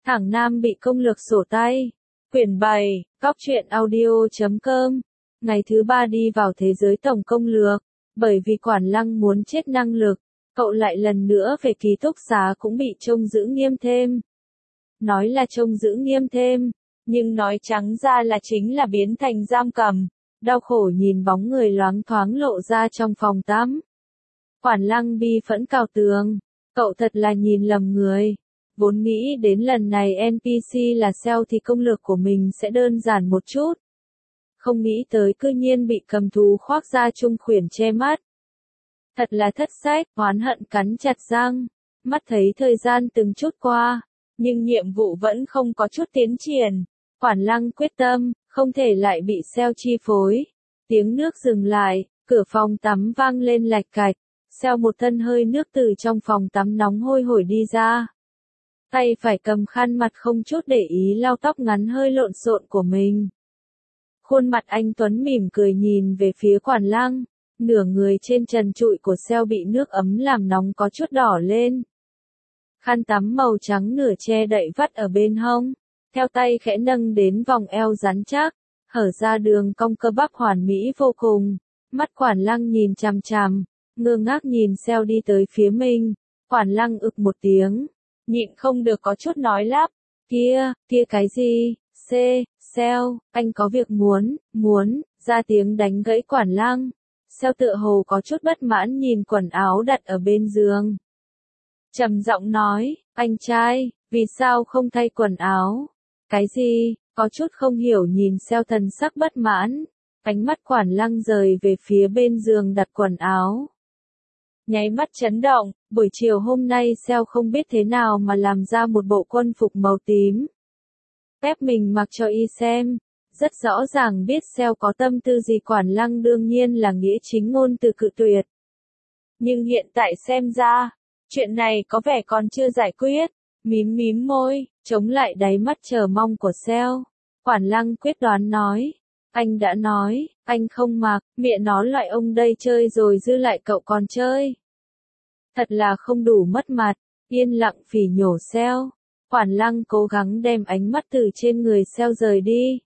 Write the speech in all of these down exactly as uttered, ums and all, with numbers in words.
Thẳng Nam bị công lược sổ tay. Quyển bảy, Cóc truyện audio chấm com. Ngày thứ ba đi vào thế giới tổng công lược, bởi vì Quản Lăng muốn chết năng lực, cậu lại lần nữa về ký túc xá cũng bị trông giữ nghiêm thêm. Nói là trông giữ nghiêm thêm, nhưng nói trắng ra là chính là biến thành giam cầm. Đau khổ nhìn bóng người loáng thoáng lộ ra trong phòng tắm. Quản Lăng bi phẫn cào tường, cậu thật là nhìn lầm người. Vốn nghĩ đến lần này en pê xê là sale thì công lược của mình sẽ đơn giản một chút. Không nghĩ tới cư nhiên bị cầm thú khoác da trung khuyển che mắt. Thật là thất sách, oán hận cắn chặt răng. Mắt thấy thời gian từng chút qua, nhưng nhiệm vụ vẫn không có chút tiến triển. Quản Lăng quyết tâm, không thể lại bị sale chi phối. Tiếng nước dừng lại, cửa phòng tắm vang lên lạch cạch. Sale một thân hơi nước từ trong phòng tắm nóng hôi hổi đi ra. Tay phải cầm khăn mặt không chút để ý lau tóc ngắn hơi lộn xộn của mình. Khuôn mặt anh Tuấn mỉm cười nhìn về phía Quản Lăng, nửa người trên trần trụi của sale bị nước ấm làm nóng có chút đỏ lên. Khăn tắm màu trắng nửa che đậy vắt ở bên hông, theo tay khẽ nâng đến vòng eo rắn chắc, hở ra đường cong cơ bắp hoàn mỹ vô cùng. Mắt Quản Lăng nhìn chằm chằm, ngơ ngác nhìn sale đi tới phía mình. Quản Lăng ực một tiếng, nhịn không được có chút nói lắp, kia, kia cái gì, c, sale, anh có việc muốn, muốn, ra tiếng đánh gãy Quản Lăng. Sale tựa hồ có chút bất mãn nhìn quần áo đặt ở bên giường. Trầm giọng nói, anh trai, vì sao không thay quần áo? Cái gì, có chút không hiểu nhìn sale thần sắc bất mãn. Ánh mắt Quản Lăng rời về phía bên giường đặt quần áo. Nháy mắt chấn động, buổi chiều hôm nay sale không biết thế nào mà làm ra một bộ quân phục màu tím. Ép mình mặc cho y xem, rất rõ ràng biết sale có tâm tư gì. Quản Lăng đương nhiên là nghĩa chính ngôn từ cự tuyệt. Nhưng hiện tại xem ra, chuyện này có vẻ còn chưa giải quyết. Mím mím môi, chống lại đáy mắt chờ mong của sale. Quản Lăng quyết đoán nói, anh đã nói, anh không mặc, mẹ nó loại ông đây chơi rồi dư lại cậu còn chơi. Thật là không đủ mất mặt, yên lặng phỉ nhổ sale. Quản Lăng cố gắng đem ánh mắt từ trên người sale rời đi.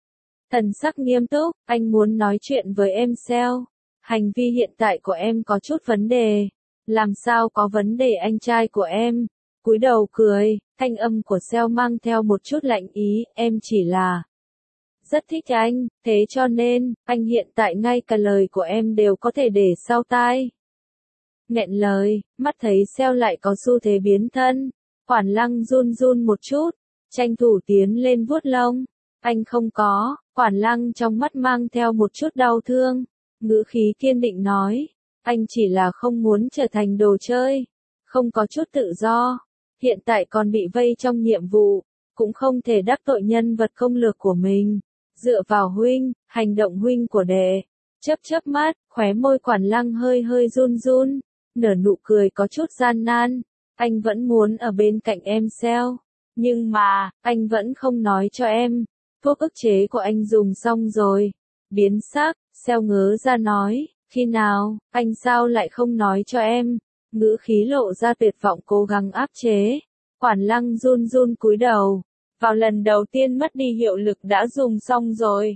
Thần sắc nghiêm túc, anh muốn nói chuyện với em sale. Hành vi hiện tại của em có chút vấn đề. Làm sao có vấn đề anh trai của em? Cúi đầu cười, thanh âm của sale mang theo một chút lạnh ý, em chỉ là rất thích anh, thế cho nên, anh hiện tại ngay cả lời của em đều có thể để sau tai. Nghẹn lời, mắt thấy sale lại có xu thế biến thân. Quản Lăng run run một chút, tranh thủ tiến lên vuốt lông. Anh không có, Quản Lăng trong mắt mang theo một chút đau thương. Ngữ khí kiên định nói, anh chỉ là không muốn trở thành đồ chơi, không có chút tự do. Hiện tại còn bị vây trong nhiệm vụ, cũng không thể đắc tội nhân vật công lược của mình. Dựa vào huynh, hành động huynh của đệ. Chớp chớp mắt, khóe môi Quản Lăng hơi hơi run run, nở nụ cười có chút gian nan. Anh vẫn muốn ở bên cạnh em sale, nhưng mà, anh vẫn không nói cho em. Thuốc ức chế của anh dùng xong rồi. Biến sắc, sale ngớ ra nói, khi nào, anh sao lại không nói cho em? Ngữ khí lộ ra tuyệt vọng cố gắng áp chế. Quản Lăng run run cúi đầu. Vào lần đầu tiên mất đi hiệu lực đã dùng xong rồi.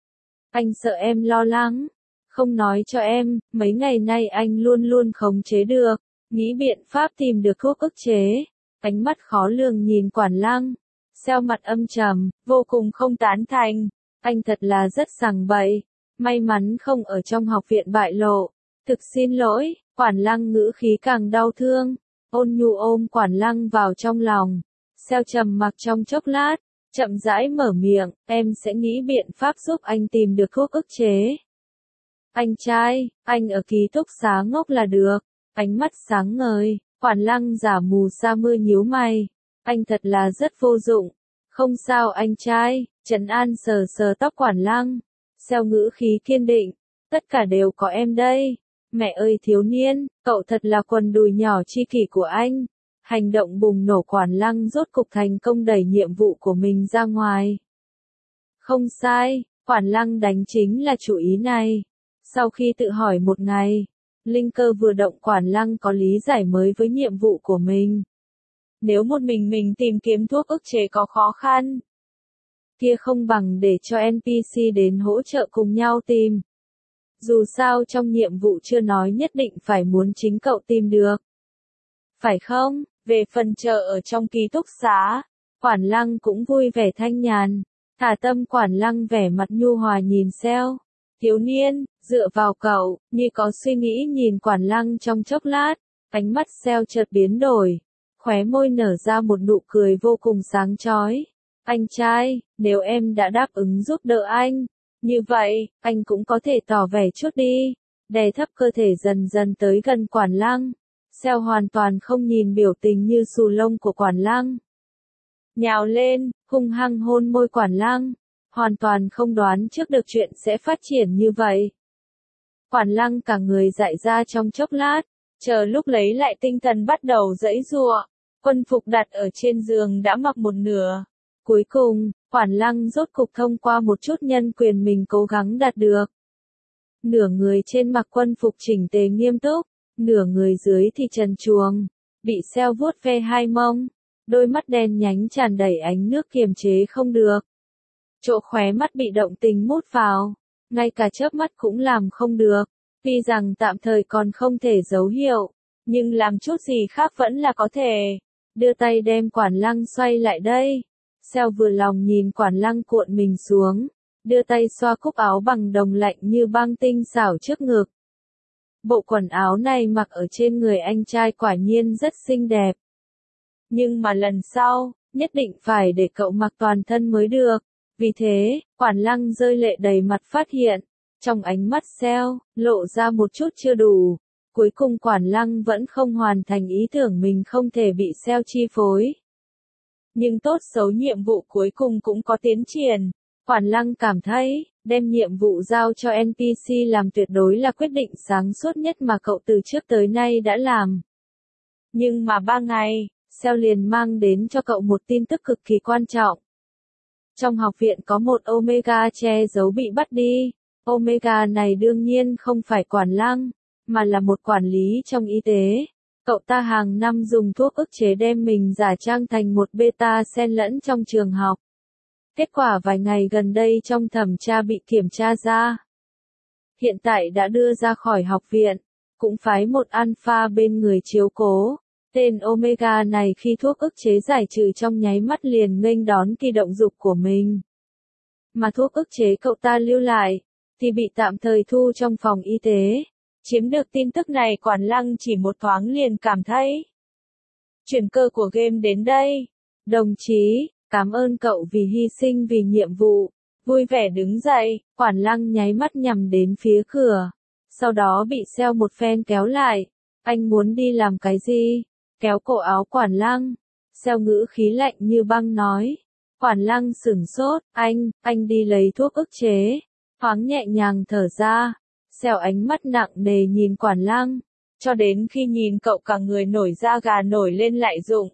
Anh sợ em lo lắng. Không nói cho em, mấy ngày nay anh luôn luôn khống chế được. Nghĩ biện pháp tìm được thuốc ức chế. Ánh mắt khó lường nhìn Quản Lăng. Sale mặt âm trầm, vô cùng không tán thành. Anh thật là rất sằng bậy. May mắn không ở trong học viện bại lộ. Thực xin lỗi. Quản Lăng ngữ khí càng đau thương. Ôn nhu ôm Quản Lăng vào trong lòng. Sale trầm mặc trong chốc lát, chậm rãi mở miệng, em sẽ nghĩ biện pháp giúp anh tìm được thuốc ức chế. Anh trai, anh ở ký túc xá ngốc là được. Ánh mắt sáng ngời, Quản Lăng giả mù sa mưa nhíu mày. Anh thật là rất vô dụng. Không sao anh trai, trấn an sờ sờ tóc Quản Lăng. Sale ngữ khí kiên định, tất cả đều có em đây. Mẹ ơi thiếu niên, cậu thật là quần đùi nhỏ chi kỷ của anh. Hành động bùng nổ Quản Lăng rốt cục thành công đẩy nhiệm vụ của mình ra ngoài. Không sai, Quản Lăng đánh chính là chủ ý này. Sau khi tự hỏi một ngày, linh cơ vừa động Quản Lăng có lý giải mới với nhiệm vụ của mình. Nếu một mình mình tìm kiếm thuốc ức chế có khó khăn, kia không bằng để cho en pê xê đến hỗ trợ cùng nhau tìm. Dù sao trong nhiệm vụ chưa nói nhất định phải muốn chính cậu tìm được. Phải không? Về phần chờ ở trong ký túc xá, Quản Lăng cũng vui vẻ thanh nhàn. Thả tâm Quản Lăng vẻ mặt nhu hòa nhìn Seo. Thiếu niên, dựa vào cậu, như có suy nghĩ nhìn Quản Lăng trong chốc lát, ánh mắt Seo chợt biến đổi, khóe môi nở ra một nụ cười vô cùng sáng chói. Anh trai, nếu em đã đáp ứng giúp đỡ anh, như vậy, anh cũng có thể tỏ vẻ chút đi. Đè thấp cơ thể dần dần tới gần Quản Lăng. Seo hoàn toàn không nhìn biểu tình như xù lông của Quản Lăng. Nhào lên, hung hăng hôn môi Quản Lăng. Hoàn toàn không đoán trước được chuyện sẽ phát triển như vậy. Quản Lăng cả người dại ra trong chốc lát, chờ lúc lấy lại tinh thần bắt đầu giãy giụa. Quân phục đặt ở trên giường đã mặc một nửa. Cuối cùng, Quản Lăng rốt cục thông qua một chút nhân quyền mình cố gắng đạt được. Nửa người trên mặc quân phục chỉnh tề nghiêm túc, nửa người dưới thì trần truồng, bị Seo vuốt ve hai mông, đôi mắt đen nhánh tràn đầy ánh nước kiềm chế không được. Chỗ khóe mắt bị động tình mút vào, ngay cả chớp mắt cũng làm không được, tuy rằng tạm thời còn không thể dấu hiệu, nhưng làm chút gì khác vẫn là có thể. Đưa tay đem Quản Lăng xoay lại đây. Seo vừa lòng nhìn Quản Lăng cuộn mình xuống, đưa tay xoa cúc áo bằng đồng lạnh như băng tinh xảo trước ngực. Bộ quần áo này mặc ở trên người anh trai quả nhiên rất xinh đẹp. Nhưng mà lần sau, nhất định phải để cậu mặc toàn thân mới được. Vì thế, Quản Lăng rơi lệ đầy mặt phát hiện, trong ánh mắt Seo, lộ ra một chút chưa đủ. Cuối cùng Quản Lăng vẫn không hoàn thành ý tưởng mình không thể bị Seo chi phối. Nhưng tốt xấu nhiệm vụ cuối cùng cũng có tiến triển. Quản Lăng cảm thấy, đem nhiệm vụ giao cho en pê xê làm tuyệt đối là quyết định sáng suốt nhất mà cậu từ trước tới nay đã làm. Nhưng mà ba ngày, Seo liền mang đến cho cậu một tin tức cực kỳ quan trọng. Trong học viện có một Omega che giấu bị bắt đi. Omega này đương nhiên không phải Quản Lăng, mà là một quản lý trong y tế. Cậu ta hàng năm dùng thuốc ức chế đem mình giả trang thành một beta xen lẫn trong trường học. Kết quả vài ngày gần đây trong thẩm tra bị kiểm tra ra. Hiện tại đã đưa ra khỏi học viện, cũng phái một alpha bên người chiếu cố. Tên Omega này khi thuốc ức chế giải trừ trong nháy mắt liền nghênh đón kỳ động dục của mình. Mà thuốc ức chế cậu ta lưu lại, thì bị tạm thời thu trong phòng y tế. Chiếm được tin tức này Quản Lăng chỉ một thoáng liền cảm thấy. Chuyển cơ của game đến đây. Đồng chí, cảm ơn cậu vì hy sinh vì nhiệm vụ. Vui vẻ đứng dậy, Quản Lăng nháy mắt nhằm đến phía cửa. Sau đó bị Seo một phen kéo lại. Anh muốn đi làm cái gì? Kéo cổ áo Quản Lăng. Seo ngữ khí lạnh như băng nói. Quản Lăng sửng sốt, anh, anh đi lấy thuốc ức chế. Thoáng nhẹ nhàng thở ra. Seo ánh mắt nặng nề nhìn Quản Lăng, cho đến khi nhìn cậu cả người nổi da gà nổi lên lại rụng.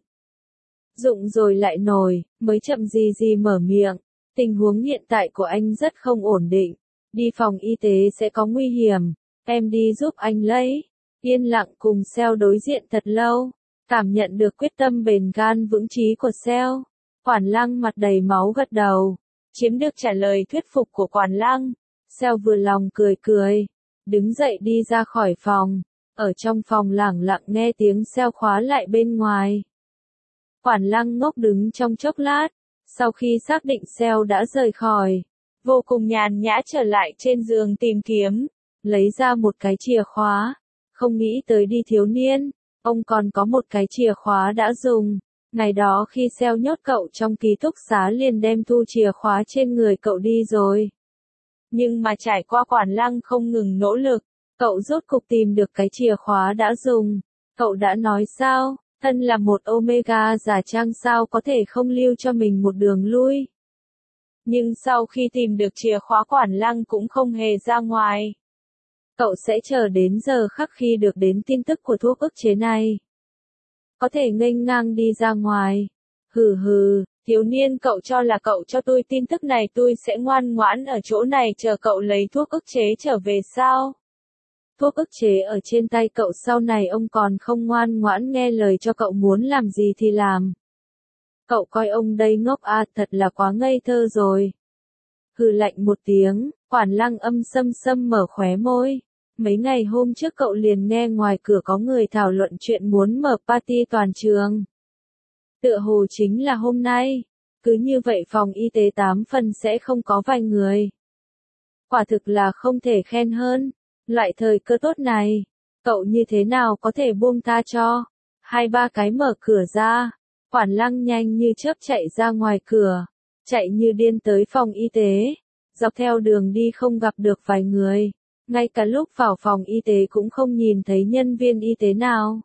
Rụng rồi lại nổi, mới chậm gì gì mở miệng. Tình huống hiện tại của anh rất không ổn định. Đi phòng y tế sẽ có nguy hiểm. Em đi giúp anh lấy. Yên lặng cùng Seo đối diện thật lâu. Cảm nhận được quyết tâm bền gan vững chí của Seo. Quản Lăng mặt đầy máu gật đầu. Chiếm được trả lời thuyết phục của Quản Lăng. Seo vừa lòng cười cười. Đứng dậy đi ra khỏi phòng. Ở trong phòng lẳng lặng nghe tiếng Seo khóa lại bên ngoài. Quản Lăng ngốc đứng trong chốc lát. Sau khi xác định Seo đã rời khỏi, vô cùng nhàn nhã trở lại trên giường tìm kiếm. Lấy ra một cái chìa khóa. Không nghĩ tới đi thiếu niên. Ông còn có một cái chìa khóa đã dùng. Ngày đó khi Seo nhốt cậu trong ký túc xá liền đem thu chìa khóa trên người cậu đi rồi. Nhưng mà trải qua Quản Lăng không ngừng nỗ lực, cậu rốt cục tìm được cái chìa khóa đã dùng. Cậu đã nói sao, thân là một Omega giả trang sao có thể không lưu cho mình một đường lui. Nhưng sau khi tìm được chìa khóa Quản Lăng cũng không hề ra ngoài. Cậu sẽ chờ đến giờ khắc khi được đến tin tức của thuốc ức chế này. Có thể nghênh ngang đi ra ngoài. Hừ hừ, thiếu niên cậu cho là cậu cho tôi tin tức này tôi sẽ ngoan ngoãn ở chỗ này chờ cậu lấy thuốc ức chế trở về sao? thuốc ức chế ở trên tay cậu sau này ông còn không ngoan ngoãn nghe lời cho cậu muốn làm gì thì làm. Cậu coi ông đây ngốc à, thật là quá ngây thơ rồi. Hừ lạnh một tiếng, Quản Lăng âm sâm sâm mở khóe môi. Mấy ngày hôm trước cậu liền nghe ngoài cửa có người thảo luận chuyện muốn mở party toàn trường. Tựa hồ chính là hôm nay. Cứ như vậy phòng y tế tám phần sẽ không có vài người. Quả thực là không thể khen hơn. Loại thời cơ tốt này, cậu như thế nào có thể buông tha cho. Hai ba cái mở cửa ra, Quản Lăng nhanh như chớp chạy ra ngoài cửa, chạy như điên tới phòng y tế. Dọc theo đường đi không gặp được vài người, ngay cả lúc vào phòng y tế cũng không nhìn thấy nhân viên y tế nào.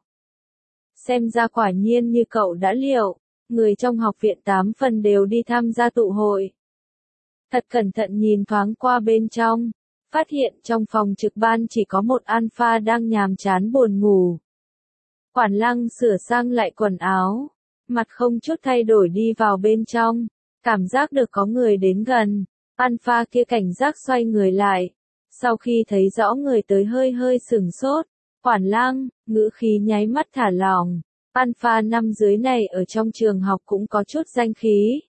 Xem ra quả nhiên như cậu đã liệu, người trong học viện tám phần đều đi tham gia tụ hội. Thật cẩn thận nhìn thoáng qua bên trong, phát hiện trong phòng trực ban chỉ có một alpha đang nhàm chán buồn ngủ. Quản Lăng sửa sang lại quần áo, mặt không chút thay đổi đi vào bên trong, cảm giác được có người đến gần, alpha kia cảnh giác xoay người lại, sau khi thấy rõ người tới hơi hơi sửng sốt, Quản Lăng, ngữ khí nháy mắt thả lỏng, alpha năm dưới này ở trong trường học cũng có chút danh khí.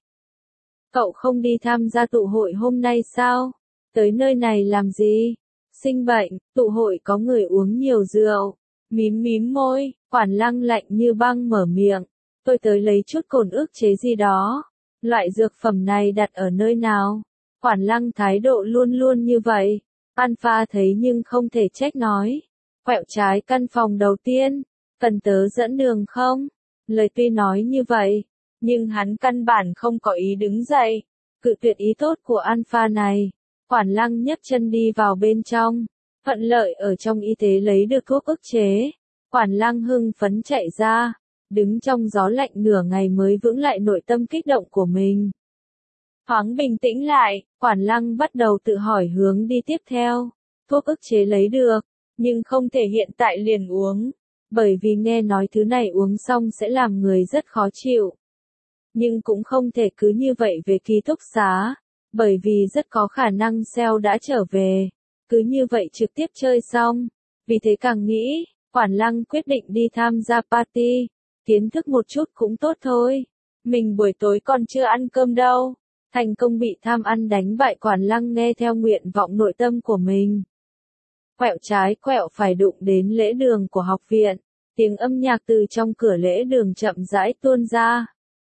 Cậu không đi tham gia tụ hội hôm nay sao? Tới nơi này làm gì? Sinh bệnh, tụ hội có người uống nhiều rượu. Mím mím môi, Quản Lăng lạnh như băng mở miệng. Tôi tới lấy chút cồn ức chế gì đó. Loại dược phẩm này đặt ở nơi nào? Quản Lăng thái độ luôn luôn như vậy. Alpha thấy nhưng không thể trách nói. Quẹo trái căn phòng đầu tiên. Cần tớ dẫn đường không? Lời tuy nói như vậy, nhưng hắn căn bản không có ý đứng dậy. Cự tuyệt ý tốt của Alpha này. Quản Lăng nhấc chân đi vào bên trong, thuận lợi ở trong y tế lấy được thuốc ức chế. Quản Lăng hưng phấn chạy ra, đứng trong gió lạnh nửa ngày mới vững lại nội tâm kích động của mình. Thoáng bình tĩnh lại, Quản Lăng bắt đầu tự hỏi hướng đi tiếp theo. Thuốc ức chế lấy được, nhưng không thể hiện tại liền uống, bởi vì nghe nói thứ này uống xong sẽ làm người rất khó chịu. Nhưng cũng không thể cứ như vậy về ký túc xá. Bởi vì rất có khả năng Seo đã trở về, cứ như vậy trực tiếp chơi xong. Vì thế càng nghĩ, Quản Lăng quyết định đi tham gia party, kiến thức một chút cũng tốt thôi. Mình buổi tối còn chưa ăn cơm đâu. Thành công bị tham ăn đánh bại, Quản Lăng nghe theo nguyện vọng nội tâm của mình. Quẹo trái quẹo phải đụng đến lễ đường của học viện, tiếng âm nhạc từ trong cửa lễ đường chậm rãi tuôn ra.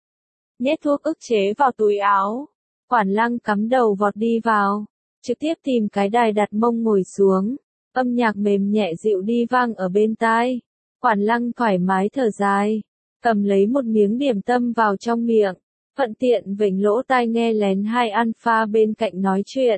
Nhét thuốc ức chế vào túi áo. Quản Lăng cắm đầu vọt đi vào, trực tiếp tìm cái đài đặt mông ngồi xuống, âm nhạc mềm nhẹ dịu đi vang ở bên tai. Quản Lăng thoải mái thở dài, cầm lấy một miếng điểm tâm vào trong miệng, thuận tiện vểnh lỗ tai nghe lén hai alpha bên cạnh nói chuyện.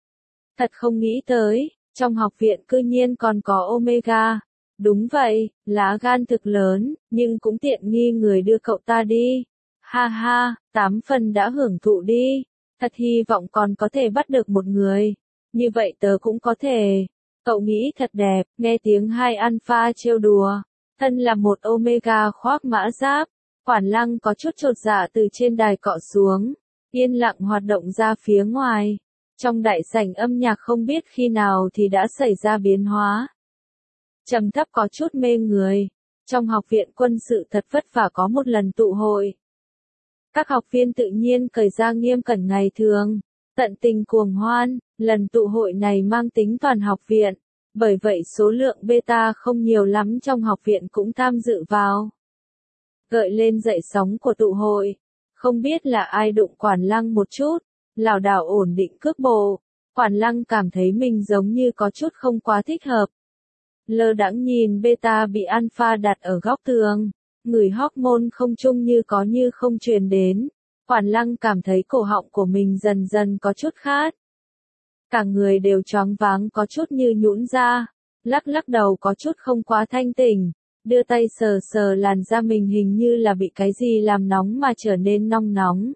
Thật không nghĩ tới, trong học viện cư nhiên còn có Omega. Đúng vậy, lá gan thực lớn, nhưng cũng tiện nghi người đưa cậu ta đi. Ha ha, tám phần đã hưởng thụ đi. Thật hy vọng còn có thể bắt được một người. Như vậy tớ cũng có thể. Cậu nghĩ thật đẹp, nghe tiếng hai alpha trêu đùa. Thân là một Omega khoác mã giáp. Quản Lăng có chút chột dạ từ trên đài cọ xuống. Yên lặng hoạt động ra phía ngoài. Trong đại sảnh âm nhạc không biết khi nào thì đã xảy ra biến hóa. Trầm thấp có chút mê người. Trong học viện quân sự thật vất vả có một lần tụ hội. Các học viên tự nhiên cởi ra nghiêm cẩn ngày thường, tận tình cuồng hoan. Lần tụ hội này mang tính toàn học viện, bởi vậy số lượng beta không nhiều lắm trong học viện cũng tham dự vào. Gợi lên dậy sóng của tụ hội, không biết là ai đụng Quản Lăng một chút, lảo đảo ổn định cước bộ. Quản Lăng cảm thấy mình giống như có chút không quá thích hợp. Lơ đãng nhìn beta bị alpha đặt ở góc tường. Người hormone không chung như có như không truyền đến. Quản Lăng cảm thấy cổ họng của mình dần dần có chút khát. Cả người đều choáng váng có chút như nhũn ra. Lắc lắc đầu có chút không quá thanh tỉnh. Đưa tay sờ sờ làn da mình hình như là bị cái gì làm nóng mà trở nên nong nóng.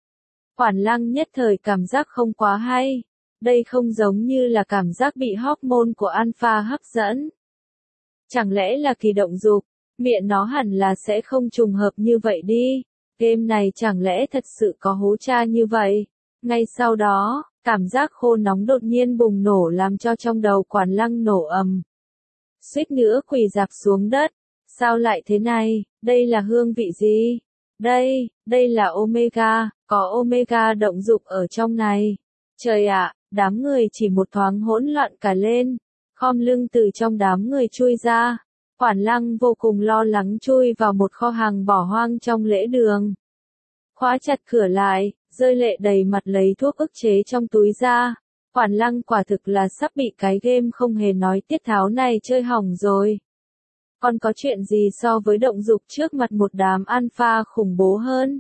Quản Lăng nhất thời cảm giác không quá hay. Đây không giống như là cảm giác bị hormone của alpha hấp dẫn. Chẳng lẽ là kỳ động dục? Miệng nó hẳn là sẽ không trùng hợp như vậy đi. Game này chẳng lẽ thật sự có hố tra như vậy? Ngay sau đó, cảm giác khô nóng đột nhiên bùng nổ làm cho trong đầu Quản Lăng nổ ầm. suýt nữa quỳ rạp xuống đất. Sao lại thế này, đây là hương vị gì? Đây, đây là Omega, có Omega động dục ở trong này. Trời ạ, đám người chỉ một thoáng hỗn loạn cả lên, khom lưng từ trong đám người chui ra. Quản Lăng vô cùng lo lắng chui vào một kho hàng bỏ hoang trong lễ đường. Khóa chặt cửa lại, rơi lệ đầy mặt lấy thuốc ức chế trong túi ra. Quản Lăng quả thực là sắp bị cái game không hề nói tiết tháo này chơi hỏng rồi. Còn có chuyện gì so với động dục trước mặt một đám alpha khủng bố hơn?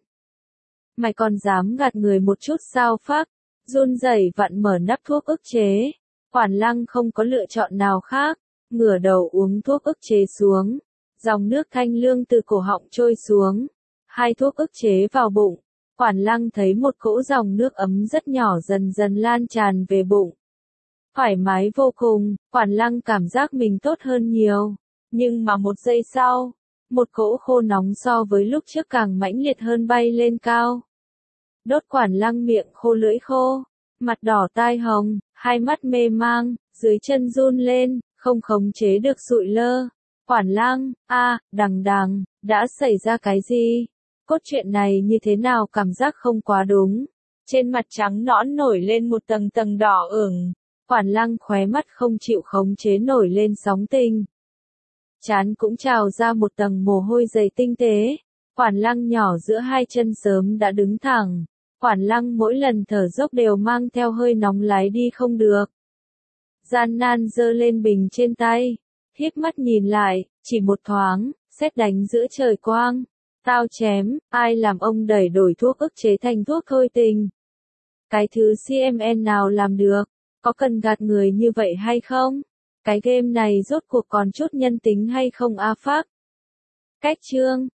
Mày còn dám gạt người một chút sao phác? Run rẩy vặn mở nắp thuốc ức chế. Quản Lăng không có lựa chọn nào khác, ngửa đầu uống thuốc ức chế xuống. Dòng nước thanh lương từ cổ họng trôi xuống. Hai thuốc ức chế vào bụng. Quản Lăng thấy một cỗ dòng nước ấm rất nhỏ dần dần lan tràn về bụng. Thoải mái vô cùng, Quản Lăng cảm giác mình tốt hơn nhiều. Nhưng mà một giây sau, một cỗ khô nóng so với lúc trước càng mãnh liệt hơn bay lên cao. Đốt Quản Lăng miệng khô lưỡi khô, mặt đỏ tai hồng, hai mắt mê mang, dưới chân run lên, không khống chế được sụi lơ. Quản Lăng, a, đằng đằng, đã xảy ra cái gì? Cốt truyện này như thế nào cảm giác không quá đúng. Trên mặt trắng nõn nổi lên một tầng tầng đỏ ửng. Quản Lăng khóe mắt không chịu khống chế nổi lên sóng tình. Trán cũng trào ra một tầng mồ hôi dày tinh tế. Quản Lăng nhỏ giữa hai chân sớm đã đứng thẳng. Quản Lăng mỗi lần thở dốc đều mang theo hơi nóng lái đi không được. Gian nan giơ lên bình trên tay, híp mắt nhìn lại, chỉ một thoáng, sét đánh giữa trời quang. Tao chém, ai làm ông đẩy đổi thuốc ức chế thành thuốc thôi tình? Cái thứ xê em en nào làm được? Có cần gạt người như vậy hay không? Cái game này rốt cuộc còn chút nhân tính hay không a phác? Cách chương